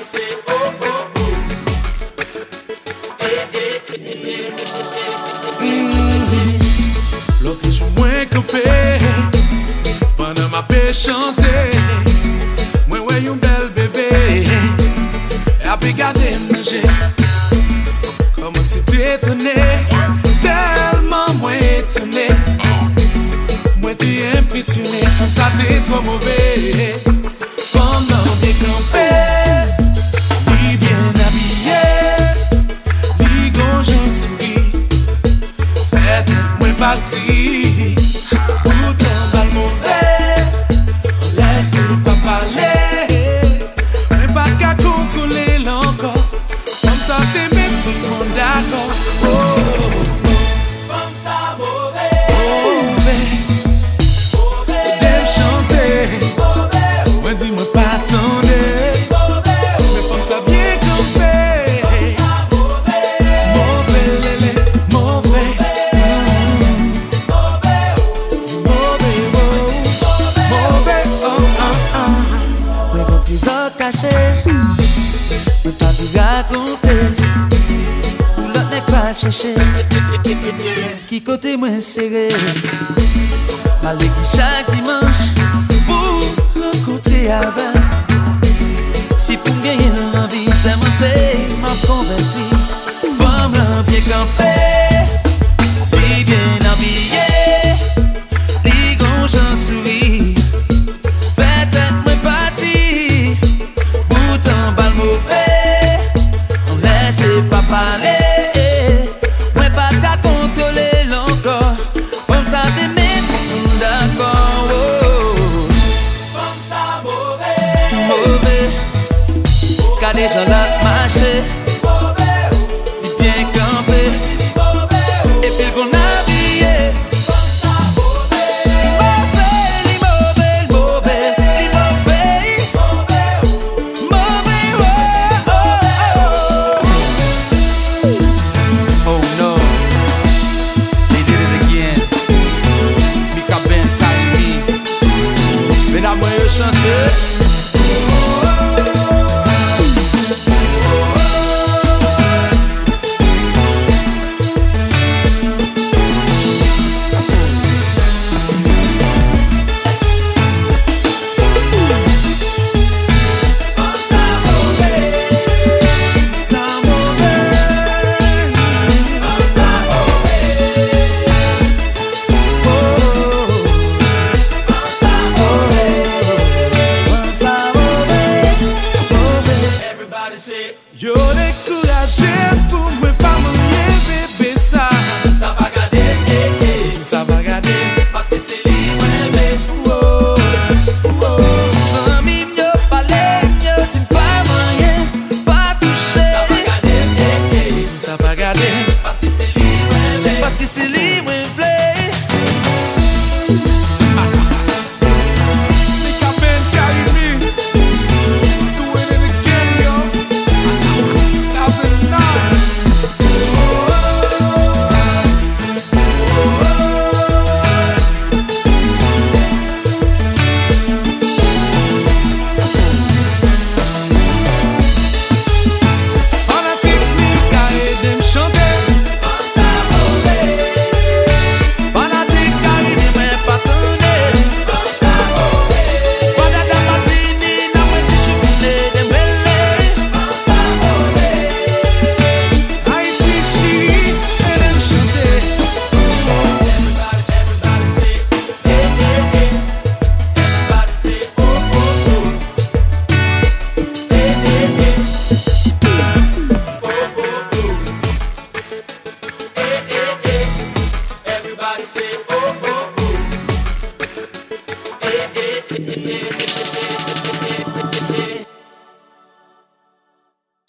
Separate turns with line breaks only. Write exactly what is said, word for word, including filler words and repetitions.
say oh oh oh. Eh eh eh eh eh.
L'autre jour moins campé pendant ma paix chanter. Moi ouais un bel bébé et après garder manger. Comment c'est étonné, tellement moins étonné. Moi t'es impressionné, comme ça t'es trop mauvais. Pendant bien campé, lui bien habillé, lui gon j'en souris. Faites moi parti, pourtant bal mauvais. On laisse pas parler, mais pas qu'à contrôler l'encore. Comme ça t'es même tout le monde d'accord. Oh, oh, oh.
Comme ça mauvais,
Mauvais,
mauvais,
d'aime chanter.
mauvais,
Moi dis-moi pas attendre.
mauvais,
Mais comme ça bien campé.
ça mauvais,
Mauvais lélé, mauvais.
mauvais,
Mauvais, oh, mauvais, oh, ah, ah.
Ouais, bon trésor caché, mais pas tout raconter. Ou l'autre n'est pas chercher. Qui côté moins serré, malgré qui chaque dimanche pour rencontrer avant. Si pour gagner l'envie, c'est monter, m'a converti. Femme là bien campée, lui bien habillé, lui gon j'en souris. Peut-être moins parti, pourtant bal mauvais. On laisse pas parler. Moi pas qu'à contrôler l'encore. Comme ça t'es même d'accord. Oh,
comme ça mauvais,
mauvais. Car des gens là marché,
mauvais,
bien campé.
mauvais,
Et puis qu'on habillé.
comme ça mauvais,
Mauvais, li mauvais, mauvais, li mauvais.
mauvais,
Mauvais, oh, oh, oh. Oh no, they did it again. Mika Ben Kaimi. Mesdames, moi je chante.
Ça mauvais,
everybody say
yo découragé.